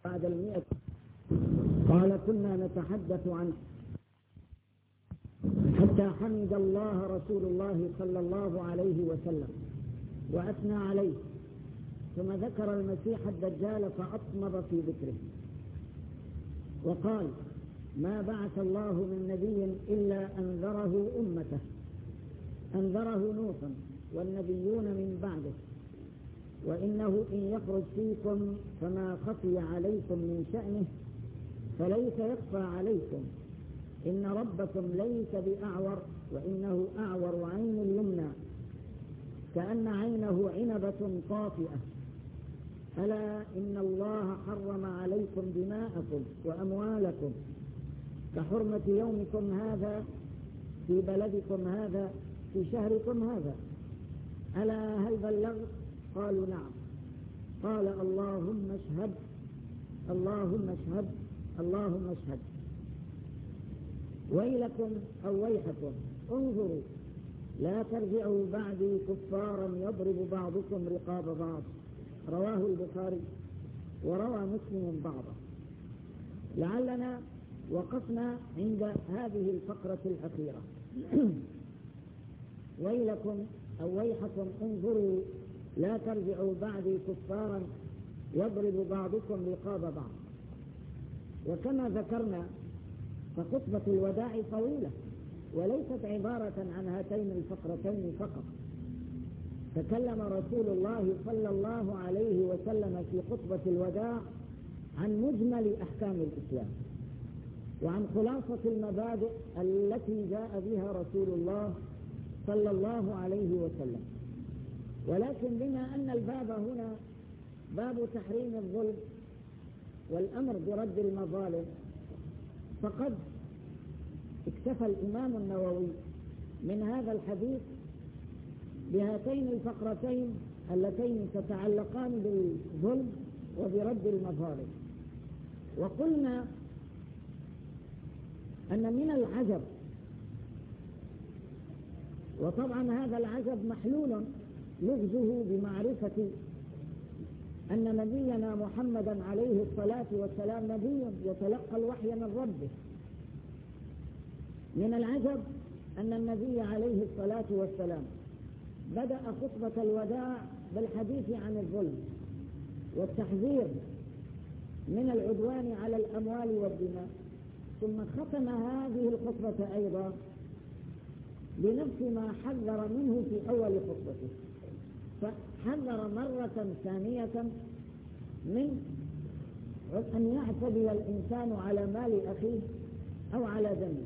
بعد 100. قال كنا نتحدث عنه حتى حمد الله رسول الله صلى الله عليه وسلم وأثنى عليه، ثم ذكر المسيح الدجال فأطمر في ذكره وقال: ما بعث الله من نبي إلا أنذره أمته، أنذره نوحا والنبيون من بعده، وإنه إن يخرج فيكم فما خفي عليكم من شأنه فليس يخفى عليكم، إن ربكم ليس بأعور، وإنه أعور عين اليمنى كأن عينه عنبة طافئة، ألا إن الله حرم عليكم دماءكم وأموالكم كحرمة يومكم هذا في بلدكم هذا في شهركم هذا، ألا هل بلغت؟ قالوا نعم. قال: اللهم اشهد اللهم اشهد اللهم اشهد، ويلكم أو ويحكم، انظروا لا ترجعوا بعدي كفارا يضرب بعضكم رقاب بعض. رواه البخاري وروى مسلم بعضه. لعلنا وقفنا عند هذه الفقرة الأخيرة. ويلكم أو ويحكم، انظروا لا ترجعوا بعدي كفارا يضرب بعضكم رقاب بعض. وكما ذكرنا فخطبة الوداع طويلة وليست عبارة عن هاتين الفقرتين فقط. تكلم رسول الله صلى الله عليه وسلم في خطبة الوداع عن مجمل أحكام الإسلام وعن خلاصة المبادئ التي جاء بها رسول الله صلى الله عليه وسلم. ولكن بما أن الباب هنا باب تحريم الظلم والأمر برد المظالم، فقد اكتفى الإمام النووي من هذا الحديث بهاتين الفقرتين اللتين تتعلقان بالظلم وبرد المظالم. وقلنا أن من العجب، وطبعا هذا العجب محلول لغزه بمعرفة أن نبينا محمدا عليه الصلاة والسلام نبي يتلقى الوحي من ربه. من العجب أن النبي عليه الصلاة والسلام بدأ خطبة الوداع بالحديث عن الظلم والتحذير من العدوان على الأموال والدماء، ثم ختم هذه الخطبة أيضا بنفس ما حذر منه في أول خطبته، فحذر مرة ثانية من أن يعتدي الإنسان على مال أخيه أو على دمه.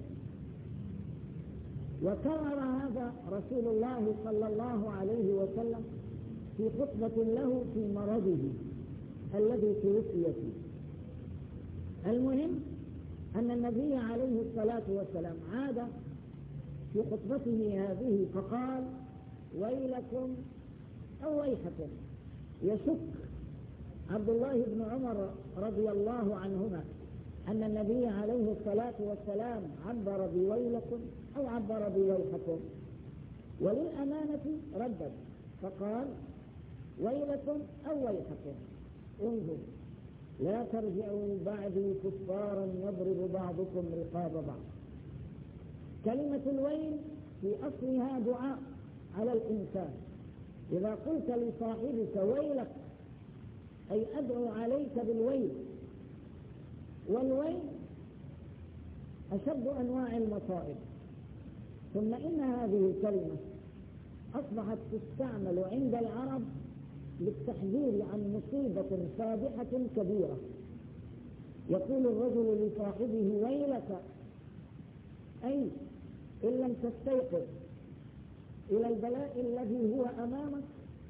وكرر هذا رسول الله صلى الله عليه وسلم في خطبة له في مرضه الذي توفي فيه. المهم أن النبي عليه الصلاة والسلام عاد في خطبته هذه فقال: ويلكم أو ويحكم. يشك عبد الله بن عمر رضي الله عنهما أن النبي عليه الصلاة والسلام عبر بويلكم أو عبر بويحكم، وللأمانة ردد فقال: ويلكم أو ويحكم، انظروا لا ترجعوا بعدي كفارا يضرب بعضكم رقاب بعض. كلمة الويل في أصلها دعاء على الإنسان. إذا قلت لصاحبك ويلك أي أدعو عليك بالويل، والويل أشد أنواع المصائب. ثم إن هذه الكلمة أصبحت تستعمل عند العرب للتحذير عن مصيبة فادحة كبيرة. يقول الرجل لصاحبه: ويلك، أي إن لم تستيقظ إلى البلاء الذي هو أمامك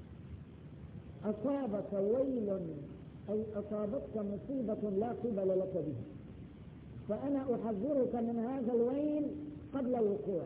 أصابك ويل، أي أصابتك مصيبة لا قبل لك بها، فأنا أحذرك من هذا الويل قبل وقوعه.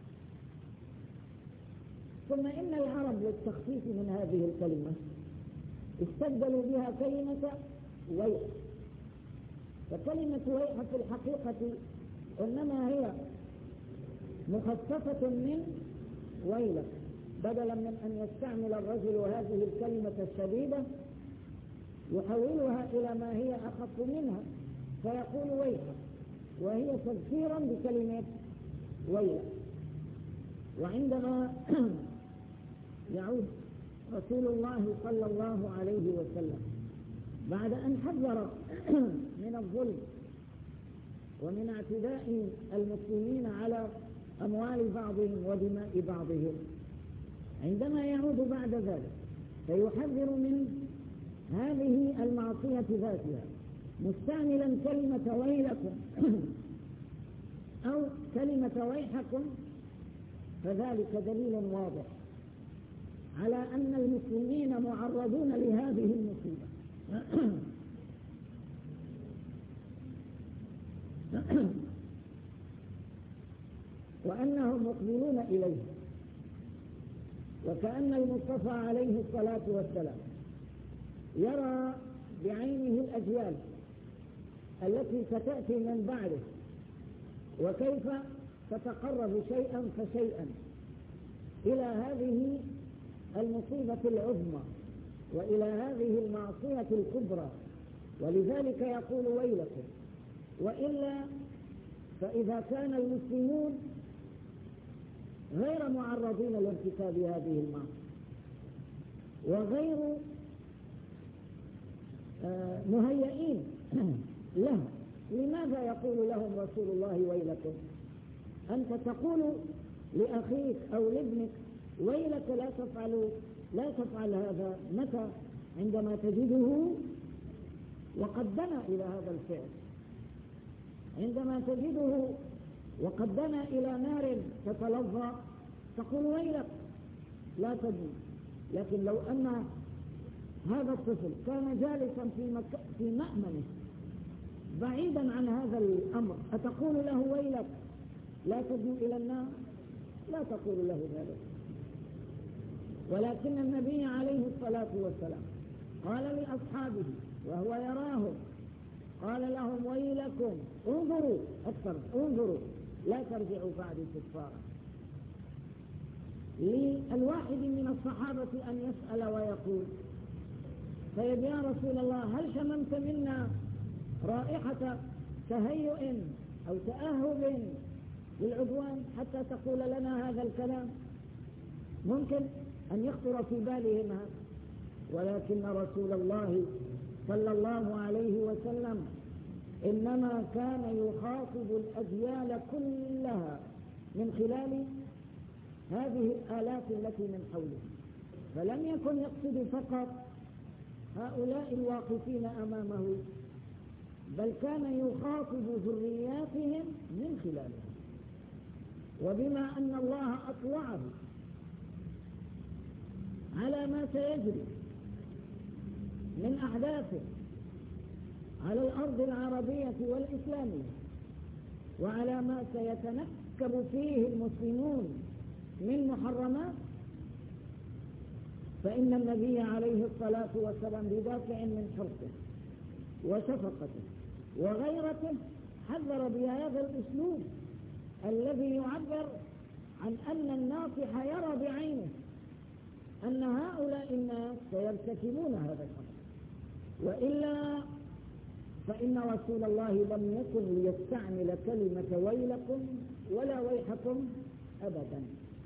ثم إن العرب للتخفيف من هذه الكلمة استبدلوا بها كلمة ويح. فكلمة ويح في الحقيقة إنما هي مخففة من ويلك، بدلا من أن يستعمل الرجل هذه الكلمة الشديدة يحولها إلى ما هي أخف منها فيقول ويحك، وهي تذكيرا بكلمة ويل. وعندما يعود رسول الله صلى الله عليه وسلم بعد أن حذر من الظلم ومن اعتداء المسلمين على أموال بعضهم ودماء بعضهم، عندما يعود بعد ذلك فيحذر من هذه المعصية ذاتها مستعملا كلمة ويلكم أو كلمة ويحكم، فذلك دليل واضح على أن المسلمين معرضون لهذه المصيبة وأنهم مقبلون إليه. وكأن المصطفى عليه الصلاة والسلام يرى بعينه الأجيال التي ستأتي من بعده وكيف تتقرب شيئا فشيئا إلى هذه المصيبة العظمى وإلى هذه المعصية الكبرى، ولذلك يقول ويلكم. وإلا فإذا كان المسلمون غير معرضين لارتكاب هذه المعصية وغير مهيئين لها، لماذا يقول لهم رسول الله ويلكم؟ أنت تقول لأخيك أو لابنك ويلك لا تفعل هذا، متى؟ عندما تجده وقد دنا إلى هذا الفعل، عندما تجده وقد دنا إلى نار تتلظى تقول ويلك لا تدني. لكن لو أن هذا الطفل كان جالسا في مأمنه بعيدا عن هذا الأمر أتقول له ويلك لا تدنو إلى النار؟ لا تقول له ذلك. ولكن النبي عليه الصلاة والسلام قال لأصحابه وهو يراهم، قال لهم ويلكم انظروا أكثر، انظروا لا ترجعوا بعد كفارا. للواحد من الصحابة أن يسأل ويقول طيب يا رسول الله هل شممت منا رائحة تهيؤ أو تأهب للعدوان حتى تقول لنا هذا الكلام؟ ممكن أن يخطر في بالهم هذا، ولكن رسول الله صلى الله عليه وسلم إنما كان يخاطب الأجيال كلها من خلال هذه الآلات التي من حوله، فلم يكن يقصد فقط هؤلاء الواقفين أمامه، بل كان يخاطب ذرياتهم من خلالهم. وبما أن الله أطلعه على ما سيجري من أحداث على الأرض العربية والإسلامية وعلى ما سيتنكب فيه المسلمون من محرمات، فإن النبي عليه الصلاة والسلام بدافع من حرصه وشفقته وغيرته حذر بهذا الأسلوب الذي يعبر عن أن الناصح يرى بعينه أن هؤلاء الناس سيرتكبون هذا الأمر، وإلا فإن رسول الله لم يكن ليستعمل كلمة ويلكم ولا ويحكم أبدا.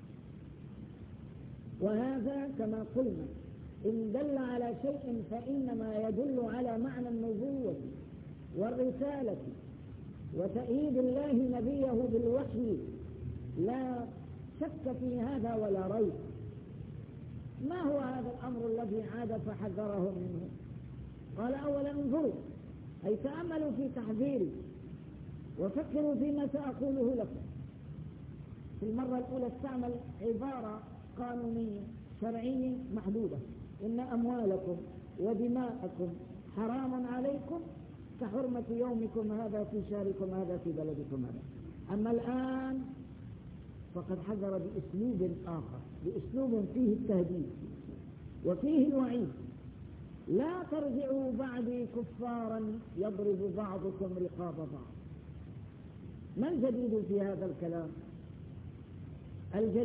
وهذا كما قلنا إن دل على شيء فإنما يدل على معنى النبوة والرسالة وتأييد الله نبيه بالوحي، لا شك في هذا ولا ريب. ما هو هذا الأمر الذي عاد فحذره منه؟ قال أولا انظروا، أي تأملوا في تحذيري وفكروا فيما سأقوله لكم. في المرة الأولى استعمل عبارة قانونية شرعية محدودة، إن أموالكم ودماءكم حرام عليكم كحرمة يومكم هذا في شهركم هذا في بلدكم هذا. أما الآن فقد حذر بأسلوب آخر، بأسلوب فيه التهديد وفيه الوعيد. لا ترجعوا بعدي كفارا يضرب بعضكم رقاب بعض. ما الجديد في هذا الكلام؟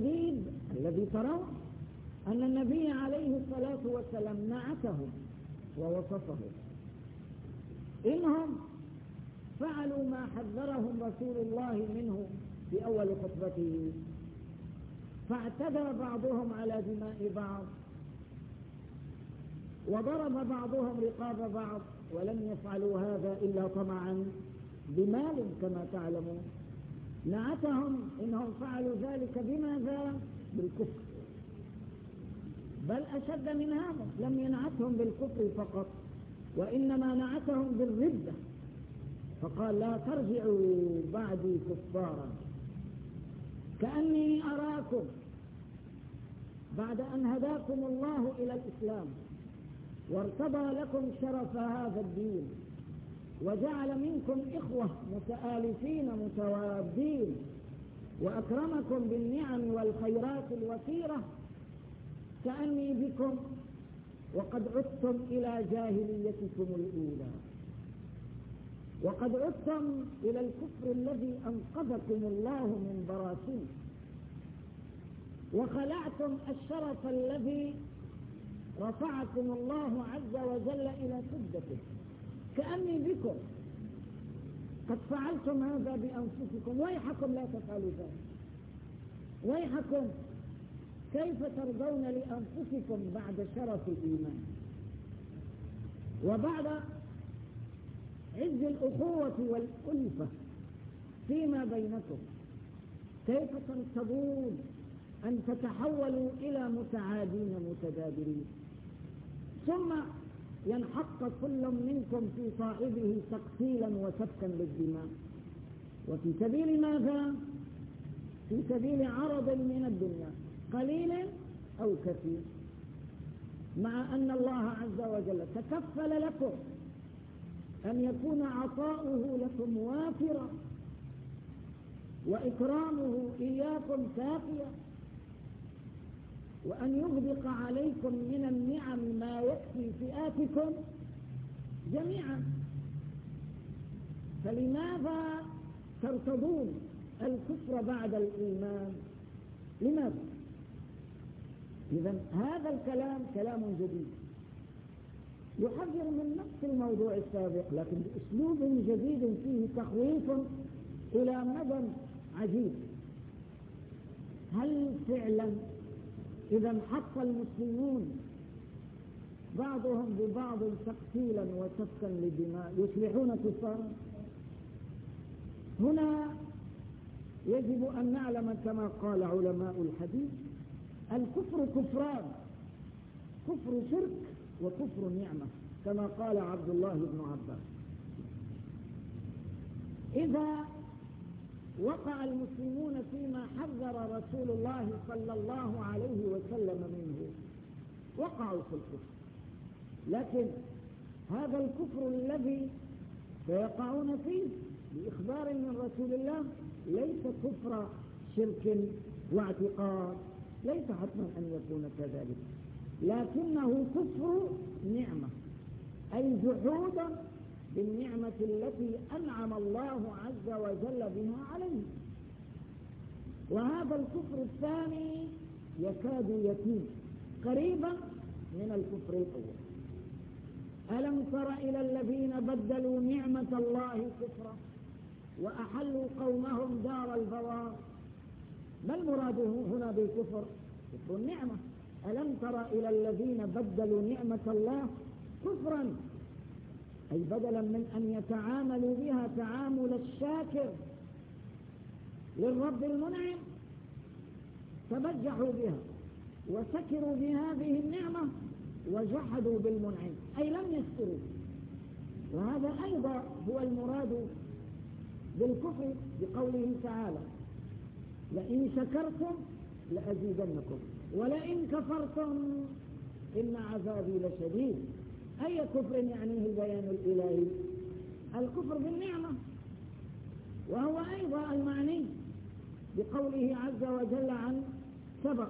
الجديد الذي ترون أن النبي عليه الصلاة والسلام نعتهم ووصفه. إنهم فعلوا ما حذرهم رسول الله منه في أول خطبته، فاعتدى بعضهم على دماء بعض، وضرب بعضهم رقاب بعض، ولم يفعلوا هذا إلا طمعا بمال كما تعلمون. نعتهم إنهم فعلوا ذلك بماذا؟ بالكفر، بل أشد من هذا، لم ينعتهم بالكفر فقط، وإنما نعتهم بالردة، فقال لا ترجعوا بعدي كفارا، كأني أراكم بعد أن هداكم الله إلى الإسلام وارتضى لكم شرف هذا الدين وجعل منكم إخوة متآلفين متوادين وأكرمكم بالنعم والخيرات الوفيرة، كأني بكم وقد عدتم إلى جاهليتكم الأولى، وقد عدتم إلى الكفر الذي أنقذكم الله من براثنه، وخلعتم الشرف الذي رفعكم الله عز وجل إلى سدته، كأني بكم قد فعلتم هذا بأنفسكم، ويحكم لا تفعلوا ذلك، ويحكم كيف ترضون لأنفسكم بعد شرف الإيمان وبعد عز الأخوة والألفة فيما بينكم، كيف ترتضون أن تتحولوا إلى متعادين متدابرين، ثم ينحط كل منكم في صاحبه تقتيلا وسفكا للدماء، وفي سبيل ماذا؟ في سبيل عرض من الدنيا قليل أو كثير، مع أن الله عز وجل تكفل لكم أن يكون عطاؤه لكم وافرا وإكرامه إياكم كافيا، وأن يغدق عليكم من النعم ما يكفي فئاتكم جميعا، فلماذا ترتضون الكفر بعد الإيمان؟ لماذا؟ إذن هذا الكلام كلام جديد يحذر من نفس الموضوع السابق، لكن بأسلوب جديد فيه تخويف إلى مدى عجيب. هل فعلا إذا انحط المسلمون بعضهم ببعض تقتيلا وسفكا للدماء يصبحون كفارا؟ هنا يجب أن نعلم كما قال علماء الحديث الكفر كفران، كفر شرك وكفر نعمة، كما قال عبد الله بن عباس. إذا وقع المسلمون فيما حذر رسول الله صلى الله عليه وسلم منه وقعوا في الكفر، لكن هذا الكفر الذي سيقعون فيه بإخبار من رسول الله ليس كفر شرك واعتقاد، ليس حتما أن يكون كذلك، لكنه كفر نعمة، أي جحودا بالنعمة التي أنعم الله عز وجل بها عليه. وهذا الكفر الثاني يكاد يتم قريبا من الكفر الأول. ألم تر إلى الذين بدلوا نعمة الله كفرا وأحلوا قومهم دار البوار؟ ما المراد هنا بالكفر؟ كفر النعمة. ألم تر إلى الذين بدلوا نعمة الله كفرا، أي بدلا من أن يتعاملوا بها تعامل الشاكر للرب المنعم تبجحوا بها وسكروا بهذه النعمة وجحدوا بالمنعم، أي لم يشكروا. وهذا أيضا هو المراد بالكفر بقوله تعالى لئن شكرتم لأزيدنكم ولئن كفرتم إن عذابي لشديد. أي كفر يعنيه البيان الإلهي؟ الكفر بالنعمة، وهو أيضا المعني بقوله عز وجل عن سبأ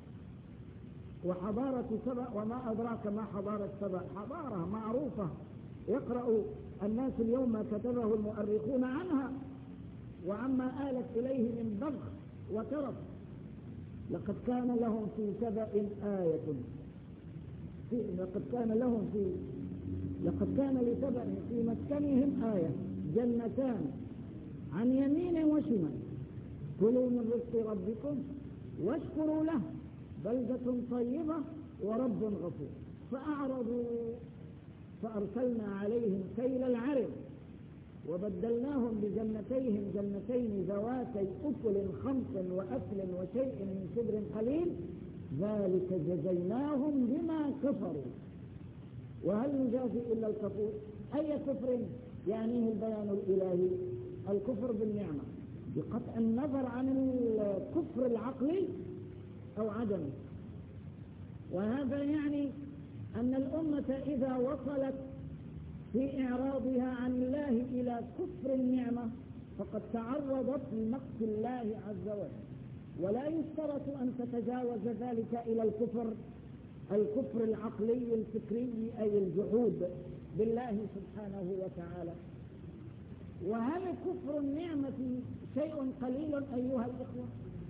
وحضارة سبأ وما أدراك ما حضارة سبأ. حضارة معروفة يقرأ الناس اليوم ما كتبه المؤرخون عنها وعما آلت إليه من بغي وترف. لقد كان لهم في سبأ آية، لقد كان لهم في لقد كان لسبأ في مسكنهم آية جنتان عن يمين وشمال كلوا من رزق ربكم واشكروا له بلدة طيبة ورب غفور فأعرضوا فأرسلنا عليهم سيل العرم وبدلناهم بجنتيهم جنتين ذواتي أكل خمط وأكل وشيء من سدر قليل ذلك جزيناهم بما كفروا وهل نجازي إلا الكفور؟ أي كفر يعنيه البيان الإلهي؟ الكفر بالنعمة بقطع النظر عن الكفر العقلي أو عدمه. وهذا يعني أن الأمة إذا وصلت في إعراضها عن الله إلى كفر النعمة فقد تعرضت لمقت الله عز وجل، ولا يشترط أن تتجاوز ذلك إلى الكفر العقلي الفكري أي الجحود بالله سبحانه وتعالى. وهل كفر النعمة شيء قليل أيها الإخوة؟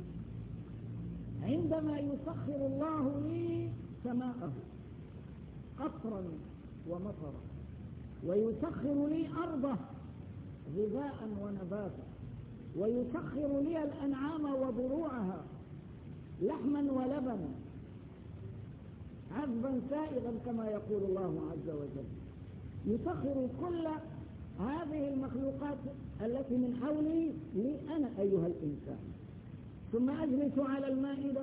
عندما يسخر الله لي سماءه قطرا ومطرا ويسخر لي أرضه غذاء ونباتا ويسخر لي الأنعام وضروعها لحما ولبنا عذبا سائغا كما يقول الله عز وجل، يسخر كل هذه المخلوقات التي من حولي لي أنا أيها الإنسان، ثم أجلس على المائدة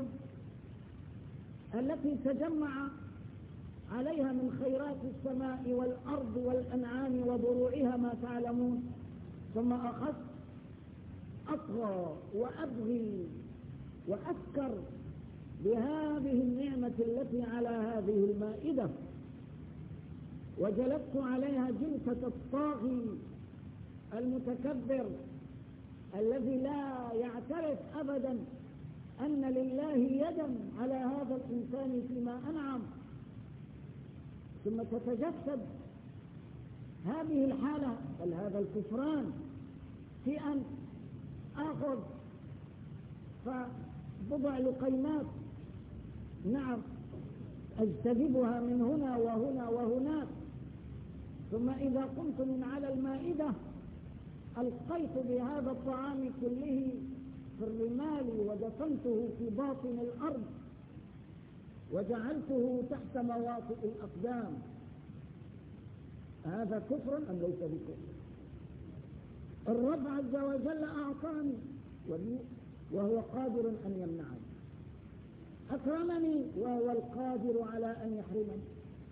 التي تجمع عليها من خيرات السماء والأرض والأنعام وضروعها ما تعلمون، ثم أخذت أطغى وأبغي وأفكر بهذه النعمة التي على هذه المائدة وجلست عليها جلسة الطاغي المتكبر الذي لا يعترف أبدا أن لله يدا على هذا الإنسان فيما أنعم. ثم تتجسد هذه الحالة بل هذا الكفران في أن أخذ فبضع لقيمات نعم أجتذبها من هنا وهنا وهناك، ثم إذا قمت من على المائدة ألقيت بهذا الطعام كله في الرمال ودفنته في باطن الأرض وجعلته تحت مواطئ الأقدام. هذا كفر أم ليس بكفر؟ الرب عز وجل أعطاني وهو قادر أن يمنعني، أكرمني وهو القادر على أن يحرمني،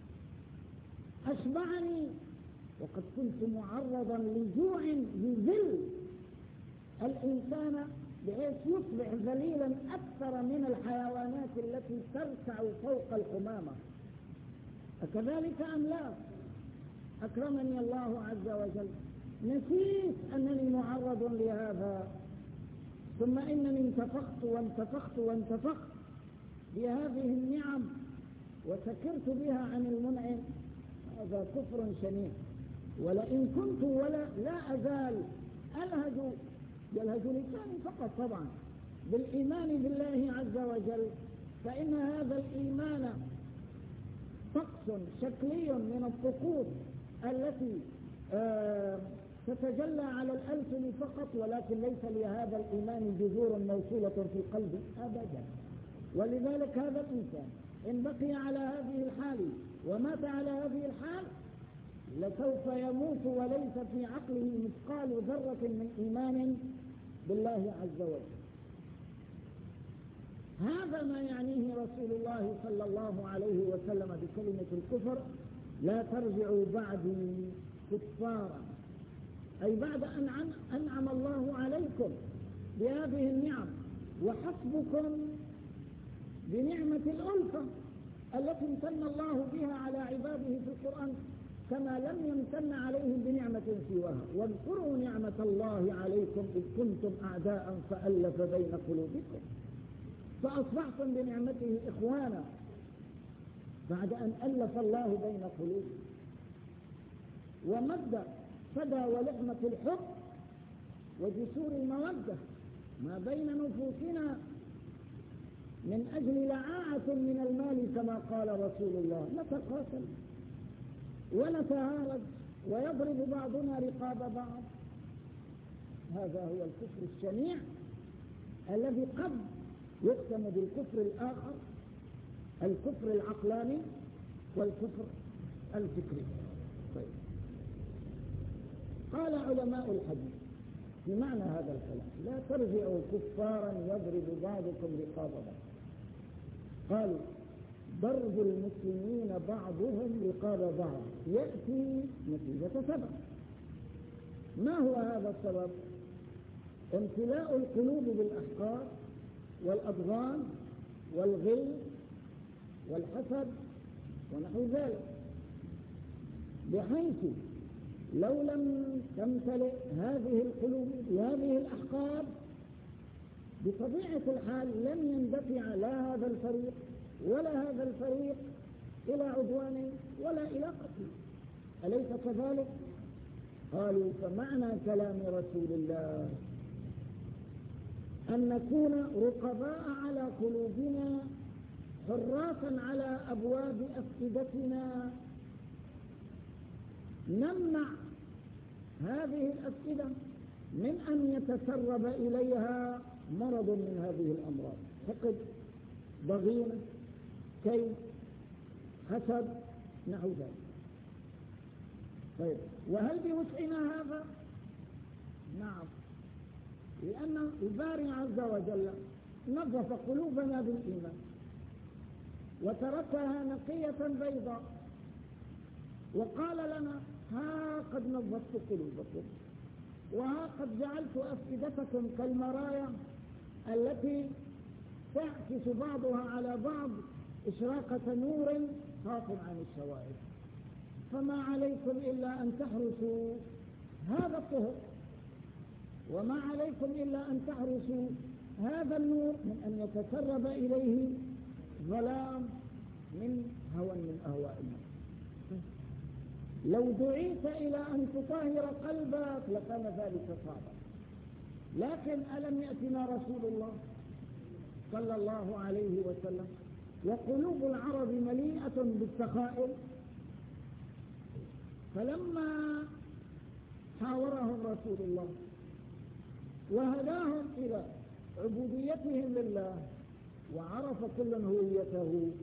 أشبعني وقد كنت معرضا لجوع يذل الإنسان بحيث يصبح ذليلا أكثر من الحيوانات التي ترتع فوق القمامة. أكذلك أم لا؟ أكرمني الله عز وجل، نسيت أنني معرض لهذا، ثم إنني انتفخت بهذه النعم وسكرت بها عن المنعم. هذا كفر شنيع. ولئن كنت لا أزال يلهج لساني فقط طبعا بالإيمان بالله عز وجل، فإن هذا الإيمان طقس شكلي من الطقوس التي تتجلى على الألسن فقط، ولكن ليس لهذا الإيمان جذور موصولة في القلب أبدا. ولذلك هذا الإنسان إن بقي على هذه الحال ومات على هذه الحال لسوف يموت وليس في عقله مثقال ذرة من إيمان بالله عز وجل. هذا ما يعنيه رسول الله صلى الله عليه وسلم بكلمة الكفر: لا ترجعوا بعدي كفارا، أي بعد أن أنعم الله عليكم بهذه النعم وحسبكم بنعمة الألفة التي امتن الله بها على عباده في القرآن كما لم يمتن عليهم بنعمة سواها. واذكروا نعمة الله عليكم إذ كنتم أعداء فألف بين قلوبكم فأصبحتم بنعمته إخوانا بعد أن ألف الله بين قلوبكم ومد فدى ولحمة الحب وجسور المودة ما بين نفوسنا من أجل لعاعة من المال كما قال رسول الله: نتقاتل ونتهارج ويضرب بعضنا رقاب بعض. هذا هو الكفر الشنيع الذي قد يقسم بالكفر الآخر، الكفر العقلاني والكفر الفكري. طيب. قال علماء الحديث في معنى هذا الكلام: لا ترجعوا كفارا يضرب بعضكم رقاب بعض. قالوا: ضرب المسلمين بعضهم رقاب بعض يأتي نتيجة سبب. ما هو هذا السبب؟ امتلاء القلوب بالأحقاد والأضغان والغل والحسد ونحو ذلك، بحيث لو لم تمتلئ هذه القلوب بهذه الأحقاد بطبيعة الحال لن يندفع لا هذا الفريق ولا هذا الفريق إلى عدوان ولا إلى قتل. أليس كذلك؟ قالوا: فمعنى كلام رسول الله أن نكون رقباء على قلوبنا، حراسا على أبواب أفئدتنا، نمنع هذه الأفئدة من أن يتسرب إليها مرض من هذه الأمراض: حقد، ضغينة، كيد، حسد، نحو ذلك. طيب، وهل بوسعنا هذا؟ نعم، لأن الباري عز وجل نظف قلوبنا بالإيمان وتركها نقية بيضاء، وقال لنا: ها قد نظفت قلوبكم، وها قد جعلت أفئدتكم كالمرايا التي تعكس بعضها على بعض إشراقة نور خاف عن الشوائب، فما عليكم إلا أن تحرسوا هذا الطهر، وما عليكم إلا أن تحرسوا هذا النور من أن يتسرب إليه ظلام من هوى من أهواء الناس. لو دعيت إلى أن تطهر قلبك لكان ذلك صعبا، لكن ألم يأتنا رسول الله صلى الله عليه وسلم وقلوب العرب مليئة بالسخائر؟ فلما حاورهم رسول الله وهداهم إلى عبوديتهم لله وعرف كل هويته،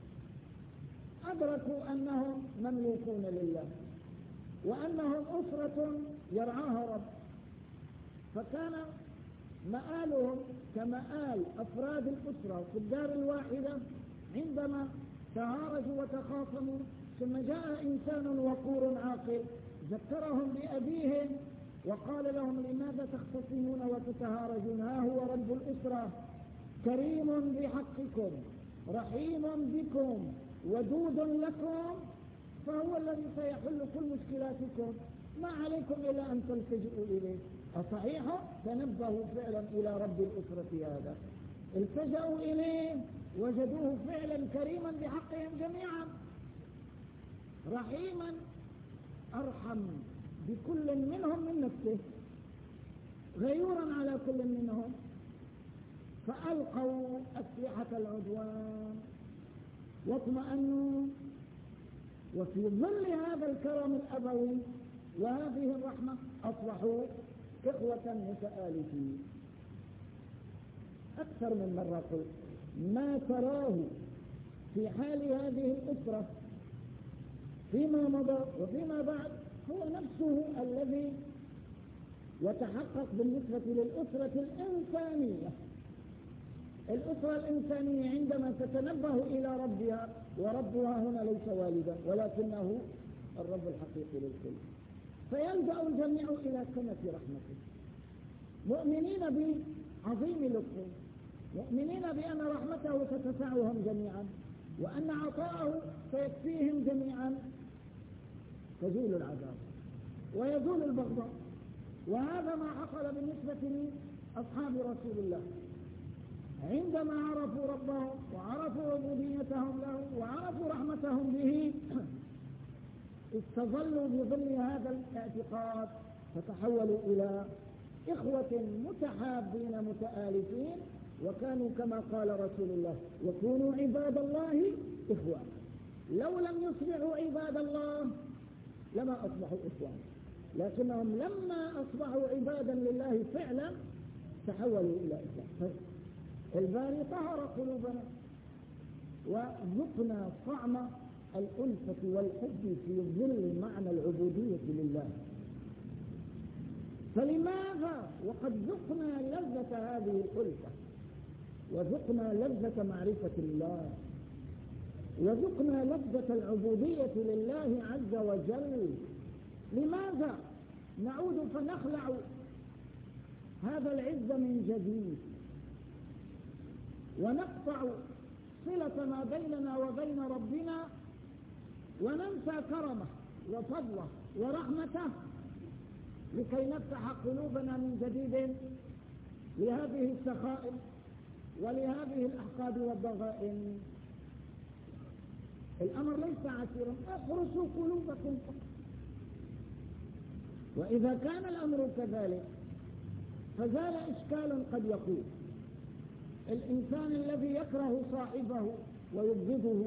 أدركوا أنهم مملوكون لله وأنهم أسرة يرعاها رب، فكان مآلهم كمآل أفراد الأسرة في الدار الواحدة عندما تهارجوا وتخاصموا، ثم جاء إنسان وقور عاقل ذكرهم بأبيهم وقال لهم: لماذا تختصمون وتتهارجون؟ ها هو رب الأسرة كريم بحقكم، رحيم بكم، ودود لكم، فهو الذي سيحل كل مشكلاتكم، ما عليكم إلا أن تلتجئوا إليه. أصحيح؟ تنبهوا فعلا إلى رب الأسرة هذا، التجأوا إليه وجدوه فعلا كريما بحقهم جميعا، رحيما أرحم بكل منهم من نفسه، غيورا على كل منهم، فألقوا أسلحة العدوان واطمأنوا. وفي ظل هذا الكرم الأبوي وهذه الرحمة أصبحوا إخوة متآلفين. أكثر من مرة قلت: ما تراه في حال هذه الأسرة فيما مضى وفيما بعد هو نفسه الذي يتحقق بالنسبة للأسرة الإنسانية. الأسرة الإنسانية عندما تتنبه إلى ربها، وربها هنا ليس والدا ولكنه الرب الحقيقي للكل، فيلجأ الجميع إلى كنف رحمته، مؤمنين بعظيم لطفه، مؤمنين بأن رحمته ستسعهم جميعا وأن عطاءه سيكفيهم جميعا، تزول العذاب ويزول البغضاء. وهذا ما حصل بالنسبة لأصحاب رسول الله عندما عرفوا ربهم وعرفوا عبوديتهم له وعرفوا رحمتهم به، استظلوا بظل هذا الاعتقاد فتحولوا إلى إخوة متحابين متآلفين، وكانوا كما قال رسول الله: وكونوا عباد الله إخوة. لو لم يصبحوا عباد الله لما أصبحوا إخوانا، لكنهم لما أصبحوا عبادا لله فعلا تحولوا إلى إخوان. الباري طهر قلوبنا وذقنا طعم الألفة والحب في ظل معنى العبودية لله. فلماذا وقد ذقنا لذة هذه الألفة وذقنا لذة معرفة الله وذقنا لذة العبودية لله عز وجل، لماذا نعود فنخلع هذا العز من جديد ونقطع صلة ما بيننا وبين ربنا وننسى كرمه وفضله ورحمته لكي نفتح قلوبنا من جديد لهذه السخائم ولهذه الأحقاد والضغائن؟ الأمر ليس عسيرا، احرسوا قلوبكم. وإذا كان الأمر كذلك فزال إشكال قد يقول الإنسان الذي يكره صاحبه ويبغضه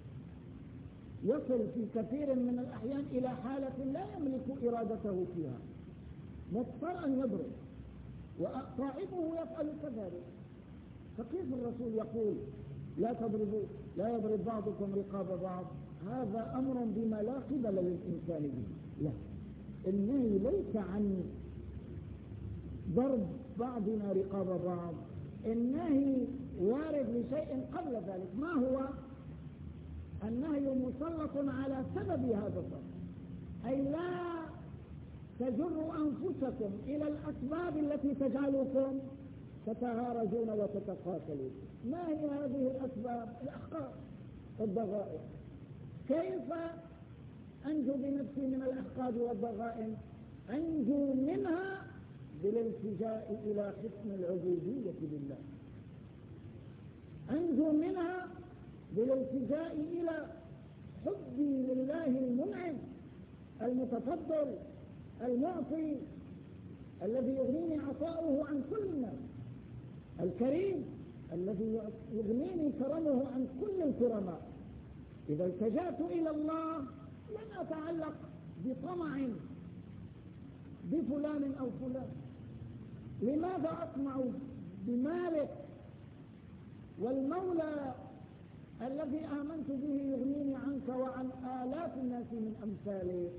يصل في كثير من الأحيان إلى حالة لا يملك إرادته فيها، مضطر أن يضرب وصاحبه يفعل كذلك. فكيف الرسول يقول لا تضربوا، لا يضرب بعضكم رقاب بعض؟ هذا أمر بما لا قبل للإنسان به. لا، النهي ليس عن ضرب بعضنا رقاب بعض، النهي وارد لشيء قبل ذلك. ما هو النهي؟ مسلط على سبب هذا الضرب، أي لا تجروا أنفسكم إلى الأسباب التي تجعلكم تتهارجون وتتقاتلون. ما هي هذه الأسباب؟ الأحقاد والضغائن. كيف أنجو بنفسي من الأحقاد والضغائن؟ أنجو منها بالالتجاء إلى حسن العبودية لله، أنجو منها بالالتجاء إلى حبي لله المنعم المتفضل المعطي الذي يغنيني عطاؤه عن كل الناس، الكريم الذي يغنيني كرمه عن كل الكرماء. إذا التجأت إلى الله لن أتعلق بطمع بفلان أو فلان. لماذا أطمع بمالك والمولى الذي آمنت به يغنيني عنك وعن آلاف الناس من أمثالك؟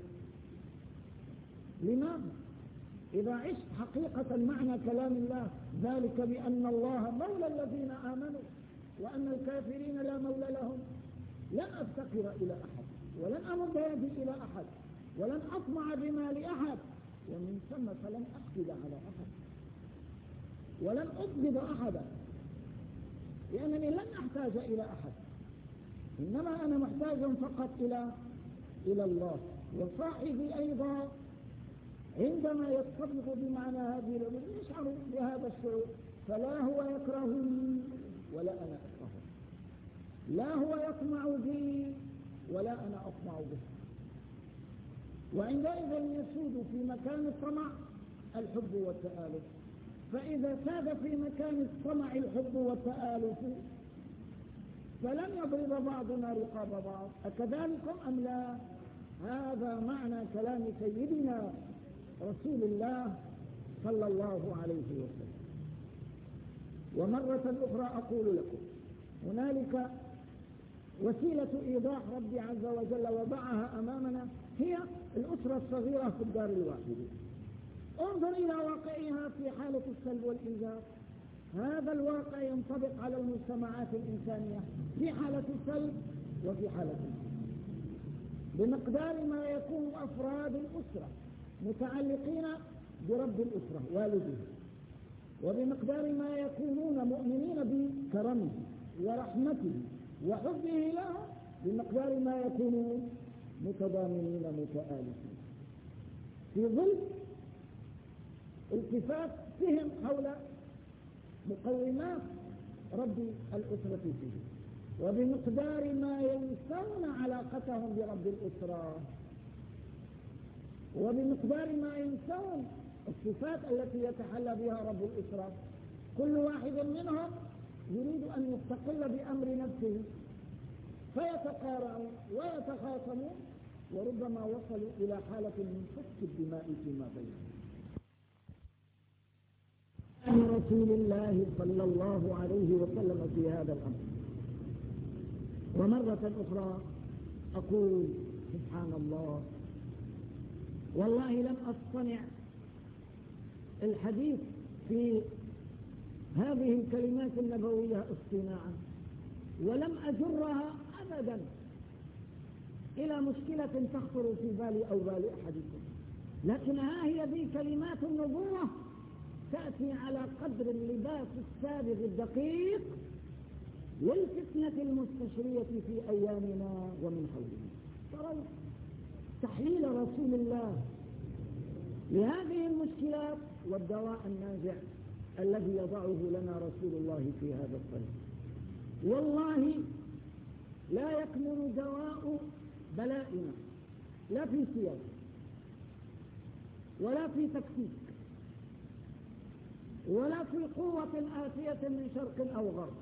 لماذا؟ إذا عشت حقيقة معنى كلام الله، ذلك بأن الله مولى الذين آمنوا وأن الكافرين لا مولى لهم، لن أفتقر إلى أحد ولن أمد يدي إلى أحد ولن أطمع بمال أحد، ومن ثم فلن أحقد على أحد ولن أبغض أحدا، لأنني لن أحتاج إلى أحد، إنما أنا محتاج فقط إلى الله. وصاحبي أيضا عندما يتصدق بمعنى هذه الأمور يشعر بهذا الشعور، فلا هو يكرهني ولا أنا أكرهه، لا هو يطمع بي ولا أنا أطمع به. وعندئذ يسود في مكان الطمع الحب والتآلف. فإذا ساد في مكان الطمع الحب والتآلف فلن يضرب بعضنا رقاب بعض. أكذلكم أم لا؟ هذا معنى كلام سيدنا رسول الله صلى الله عليه وسلم. ومرة أخرى أقول لكم هنالك وسيلة إيضاح ربي عز وجل وضعها أمامنا، هي الأسرة الصغيرة في الدار الواحدة. انظر إلى واقعها في حالة السلب والإيجاب. هذا الواقع ينطبق على المجتمعات الإنسانية في حالة السلب وفي حالة الإيجاب، بمقدار ما يكون أفراد الأسرة متعلقين برب الأسرة والده، وبمقدار ما يكونون مؤمنين بكرمه ورحمته وحبه لهم، بمقدار ما يكونون متضامنين متآلفين في ظل التفات فهم حول مقومات رب الأسرة فيه، وبمقدار ما ينسون علاقتهم برب الأسرة، وبمقدار ما ينسون الصفات التي يتحلى بها رب الأسرة. كل واحد منهم يريد أن يستقل بأمر نفسه، فيتقارعون ويتخاصمون وربما وصلوا إلى حالة من سفك الدماء فيما بينهم. عن رسول الله صلى الله عليه وسلم في هذا الأمر. ومرة أخرى أقول سبحان الله، والله لم أصطنع الحديث في هذه الكلمات النبوية اصطناعا، ولم أجرها أبدا إلى مشكلة تخطر في بالي أو بال أحدكم، لكن ها هي ذي كلمات النبوة تأتي على قدر اللباس السابغ الدقيق للفتنة المستشرية في أيامنا ومن حولنا. ترى تحليل رسول الله لهذه المشكلات والدواء الناجع الذي يضعه لنا رسول الله في هذا الطريق. والله لا يكمن دواء بلائنا لا في سياسة ولا في تكتيك ولا في قوة آتية من شرق أو غرب،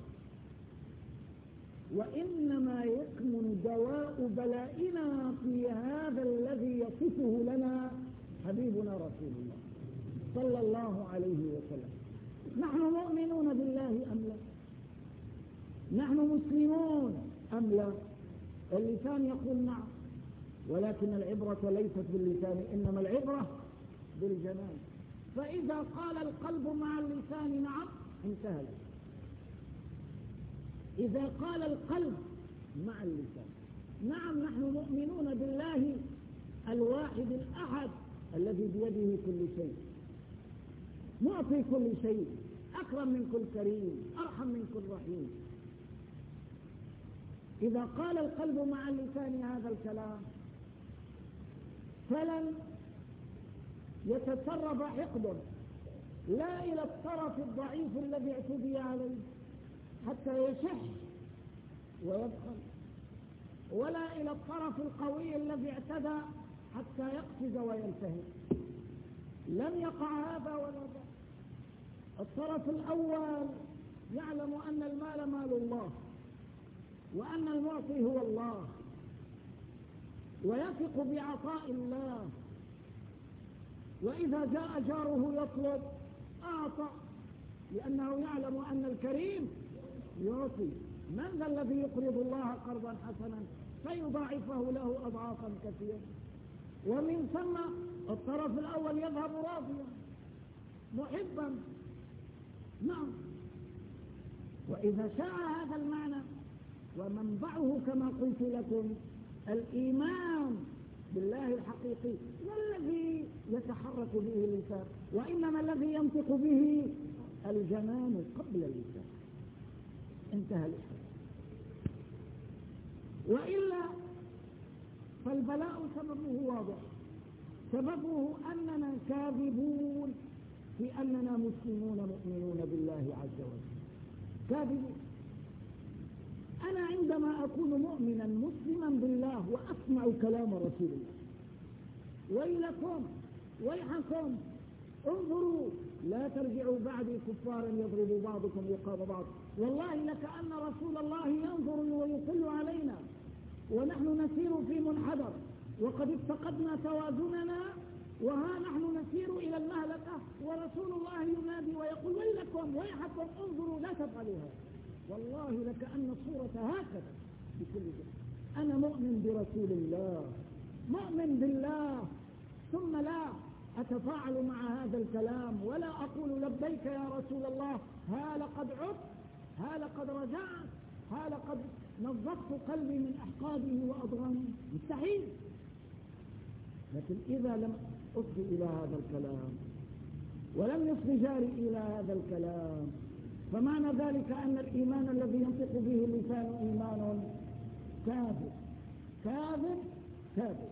وإنما يكمن دواء بلائنا في هذا الذي يصفه لنا حبيبنا رسول الله صلى الله عليه وسلم. نحن مؤمنون بالله أم لا؟ نحن مسلمون أم لا؟ اللسان يقول نعم، ولكن العبرة ليست باللسان، إنما العبرة بالجنان. فإذا قال القلب مع اللسان نعم انتهى. إذا قال القلب مع اللسان نعم نحن مؤمنون بالله الواحد الأحد الذي بيده كل شيء، معطي كل شيء، أكرم من كل كريم، أرحم من كل رحيم. إذا قال القلب مع اللسان هذا الكلام فلن يتسرب حقد لا إلى الطرف الضعيف الذي اعتدي عليه حتى يشح ويبخل، ولا إلى الطرف القوي الذي اعتدى حتى يقفز وينتهي. لم يقع هذا ولا ذاك. الطرف الأول يعلم أن المال مال الله وأن المعطي هو الله، ويثق بعطاء الله، وإذا جاء جاره يطلب أعطى، لأنه يعلم أن الكريم يعطي. من ذا الذي يقرض الله قرضا حسنا فيضاعفه له أضعافا كثيرة؟ ومن ثم الطرف الأول يذهب راضيا محبا. نعم. وإذا شاء هذا المعنى ومنبعه كما قلت لكم الإيمان بالله الحقيقي، لا الذي يتحرك به اللسان، وإنما الذي ينطق به الجنان قبل اللسان. انتهى الإشارة. وإلا فالبلاء سببه واضح، سببه أننا كاذبون في أننا مسلمون مؤمنون بالله عز وجل. كاذبون. أنا عندما أكون مؤمنا مسلما بالله وأسمع كلام رسول الله، ويلكم ويحكم انظروا لا ترجعوا بعدي كفارا يضرب بعضكم رقاب بعض. والله لكأن رسول الله ينظر ويطل علينا ونحن نسير في منحدر وقد افتقدنا توازننا، وها نحن نسير إلى المهلكة ورسول الله ينادي ويقول ويلكم ويحكم انظروا لا تفعلوا هذا. والله لكأن الصورة هكذا بكل جهة. أنا مؤمن برسول الله، مؤمن بالله، ثم لا أتفاعل مع هذا الكلام ولا أقول لبيك يا رسول الله، ها لقد عدت، ها لقد رجعت، ها لقد نظفت قلبي من أحقاده وأضغانه. مستحيل. لكن إذا لم أصل إلى هذا الكلام ولم يصل جاري إلى هذا الكلام، فمعنى ذلك أن الإيمان الذي ينطق به اللسان إيمان كاذب كاذب كاذب.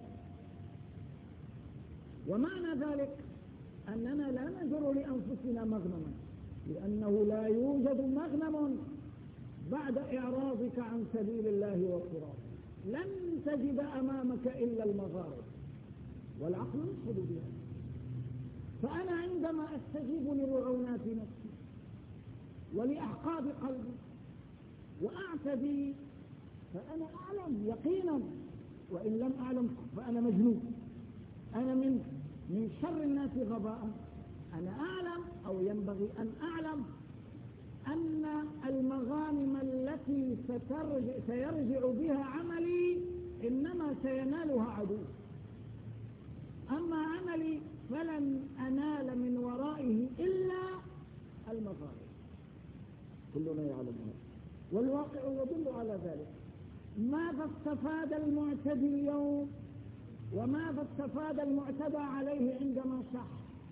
ومعنى ذلك أننا لا نجر لأنفسنا مغنما، لأنه لا يوجد مغنم بعد إعراضك عن سبيل الله والقرآن. لن تجد أمامك إلا المغارب، والعقل يشهد بها. فأنا عندما أستجيب لرعونات نفسي ولأحقاد قلبي وأعتدي، فأنا أعلم يقينا وإن لم أعلم فأنا مجنون، أنا من شر الناس غباء. أنا أعلم أو ينبغي أن أعلم أن المغانم التي سيرجع بها عملي إنما سينالها عدو، أما عملي فلن أنال من ورائه إلا المغانم. كلنا يعلم هذا، والواقع يدل على ذلك. ماذا استفاد المعتدي اليوم وماذا استفاد المعتدى عليه عندما شح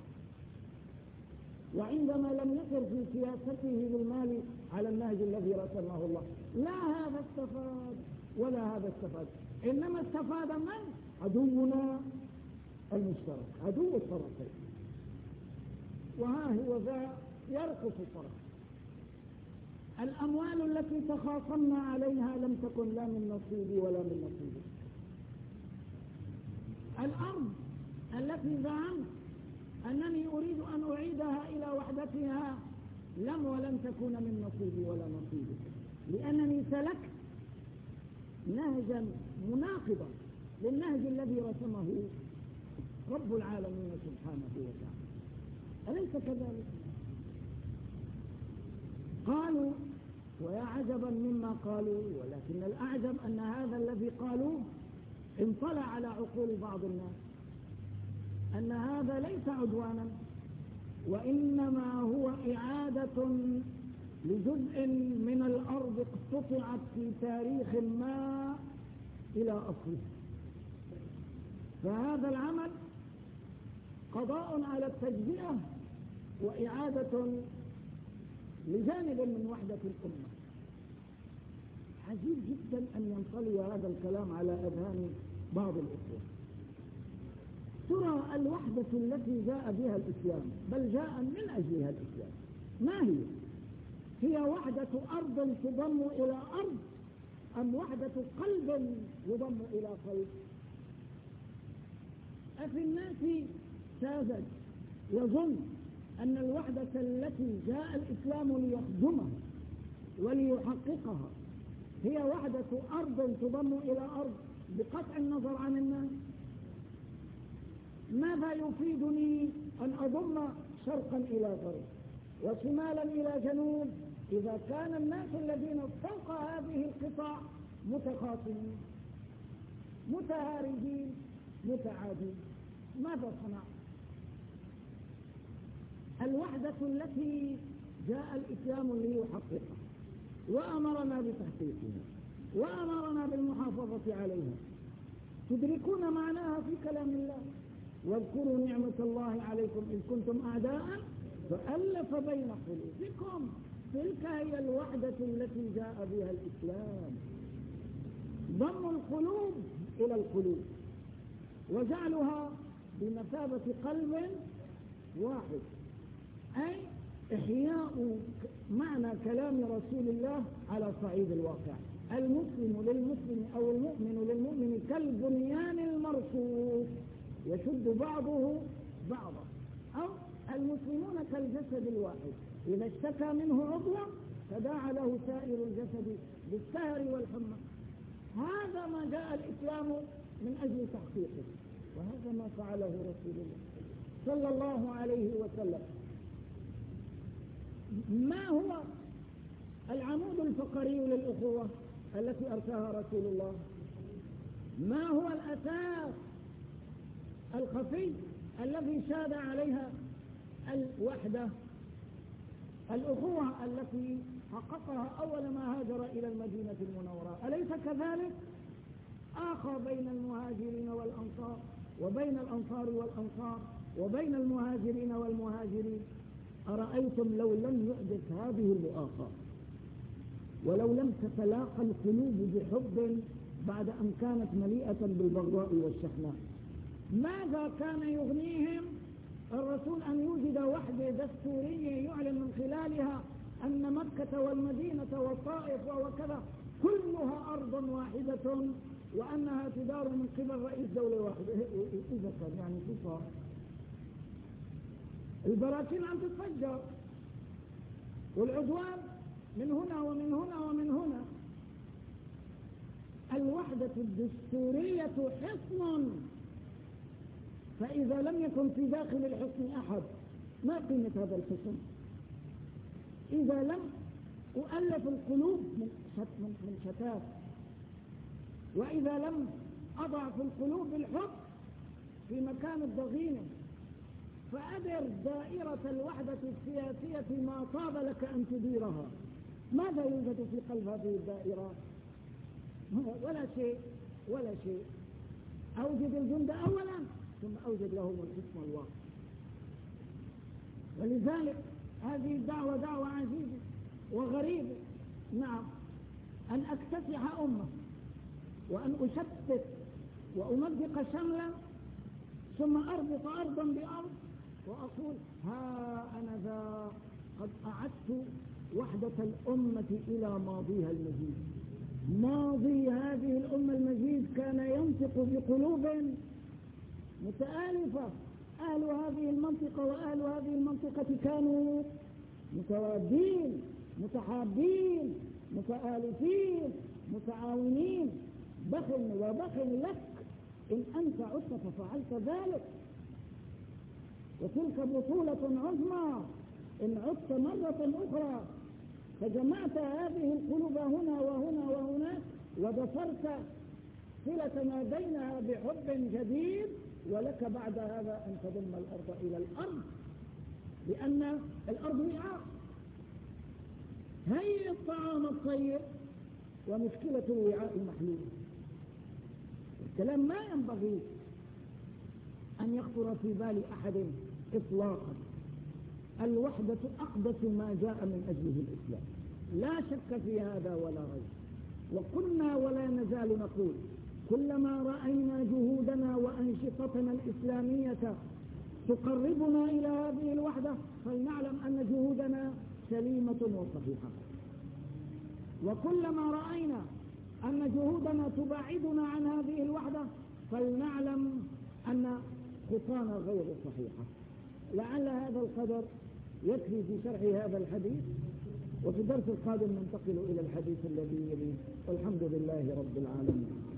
وعندما لم يسر في سياسته بالمال على النهج الذي رسمه الله؟ لا هذا استفاد ولا هذا استفاد، إنما استفاد من؟ عدونا المشترك، عدو الطرفين. وها هو ذا يرقص الطرف. الأموال التي تخاصمنا عليها لم تكن لا من نصيبي ولا من نصيبي. الأرض التي زعمت أنني أريد أن أعيدها إلى وحدتها ولن تكون من نصيبي ولا نصيبي، لأنني سلكت نهجا مناقضا للنهج الذي رسمه رب العالمين سبحانه وتعالى. أليس كذلك؟ قالوا، ويا عجبا مما قالوا، ولكن الأعجب أن هذا الذي قالوه انطلع على عقول بعض الناس، أن هذا ليس عدوانا وإنما هو إعادة لجزء من الأرض اقتطعت في تاريخ ما إلى أصله. فهذا العمل قضاء على التجزئة وإعادة لجانب من وحدة الأمة. عجيب جدا أن ينطلي هذا الكلام على أذهان بعض الإخوة. ترى الوحدة التي جاء بها الإسلام، بل جاء من أجلها الإسلام، ما هي؟ هي وحدة أرض تضم إلى أرض أم وحدة قلب يضم إلى قلب؟ أفي الناس ساذج يظن أن الوحدة التي جاء الإسلام ليخدمها وليحققها هي وحدة أرض تضم إلى أرض بقطع النظر عن الناس. ماذا يفيدني أن أضم شرقا إلى غرب وشمالا إلى جنوب إذا كان الناس الذين فوق هذه القطع متخاصمين متهارجين متعادين؟ ماذا صنع؟ الوحدة التي جاء الإسلام ليحققها وأمرنا بتحقيقها وأمرنا بالمحافظة عليها، تدركون معناها في كلام الله: واذكروا نعمة الله عليكم إذ كنتم أعداء فألف بين قلوبكم. تلك هي الوحدة التي جاء بها الإسلام، ضم القلوب إلى القلوب وجعلها بمثابة قلب واحد، أي إحياء معنى كلام رسول الله على صعيد الواقع. المسلم للمسلم أو المؤمن للمؤمن كالبنيان المرصوص يشد بعضه بعضا، أو المسلمون كالجسد الواحد إذا اشتكى منه عضو تداعى له سائر الجسد بالسهر والحمى. هذا ما جاء الإسلام من أجل تحقيقه، وهذا ما فعله رسول الله صلى الله عليه وسلم. ما هو العمود الفقري للأخوة التي أرساها رسول الله؟ ما هو الأساس الخفي الذي شاد عليها الوحدة؟ الأخوة التي حققها أول ما هاجر إلى المدينة المنورة، أليس كذلك؟ آخى بين المهاجرين والأنصار وبين الأنصار والأنصار وبين المهاجرين والمهاجرين. أرأيتم لو لم يحدث هذه المؤاخاة ولو لم تتلاقى القلوب بحب بعد أن كانت مليئة بالبغضاء والشحناء، ماذا كان يغنيهم الرسول أن يوجد وحدة دستورية يعلن من خلالها أن مكة والمدينة والطائف وكذا كلها أرض واحدة وأنها تدار من قبل رئيس دولة واحدة؟ إذا كان يعني صفة البراكين عم تتفجر والعدوان من هنا ومن هنا ومن هنا. الوحدة الدستورية حصن، فإذا لم يكن في داخل الحصن أحد ما قيمة هذا الحصن؟ إذا لم أؤلف القلوب من شتات، وإذا لم أضع في القلوب الحب في مكان الضغينة، فأدر دائرة الوحدة السياسية ما طاب لك أن تديرها. ماذا يوجد في قلب هذه الدائرة؟ ولا شيء ولا شيء. أوجد الجند أولا ثم أوجد لهم الحكم الواقع. ولذلك هذه الدعوة دعوة عجيبة وغريبة. نعم، أن أكتسح أمة وأن أشتت وأمزق شملا ثم أربط أرضا بأرض وأقول ها أنا ذا قد أعدت وحدة الأمة إلى ماضيها المجيد. ماضي هذه الأمة المجيد كان ينطق بقلوب متآلفة. أهل هذه المنطقة وأهل هذه المنطقة كانوا متوادين متحابين متآلفين متعاونين. بخل وبخل لك إن أنت عدت ففعلت ذلك، وتلك بطولة عظمى إن عدت مرة أخرى فجمعت هذه القلوب هنا وهنا وهناك ودفرت صلة ما بينها بحب جديد، ولك بعد هذا أن تضم الأرض إلى الأرض، لأن الأرض وعاء. هي الطعام الطيب ومشكلة الوعاء محلول. الكلام ما ينبغي أن يخطر في بال أحد إطلاقا. الوحدة أقدس ما جاء من أجله الإسلام، لا شك في هذا ولا ريب. وكنا ولا نزال نقول كلما رأينا جهودنا وأنشطتنا الإسلامية تقربنا إلى هذه الوحدة فلنعلم أن جهودنا سليمة وصحيحة، وكلما رأينا أن جهودنا تبعدنا عن هذه الوحدة فلنعلم أن خطانا غير صحيحة. لعل هذا القدر يكفي في شرح هذا الحديث، وفي الدرس القادم ننتقل إلى الحديث الذي يليه. والحمد لله رب العالمين.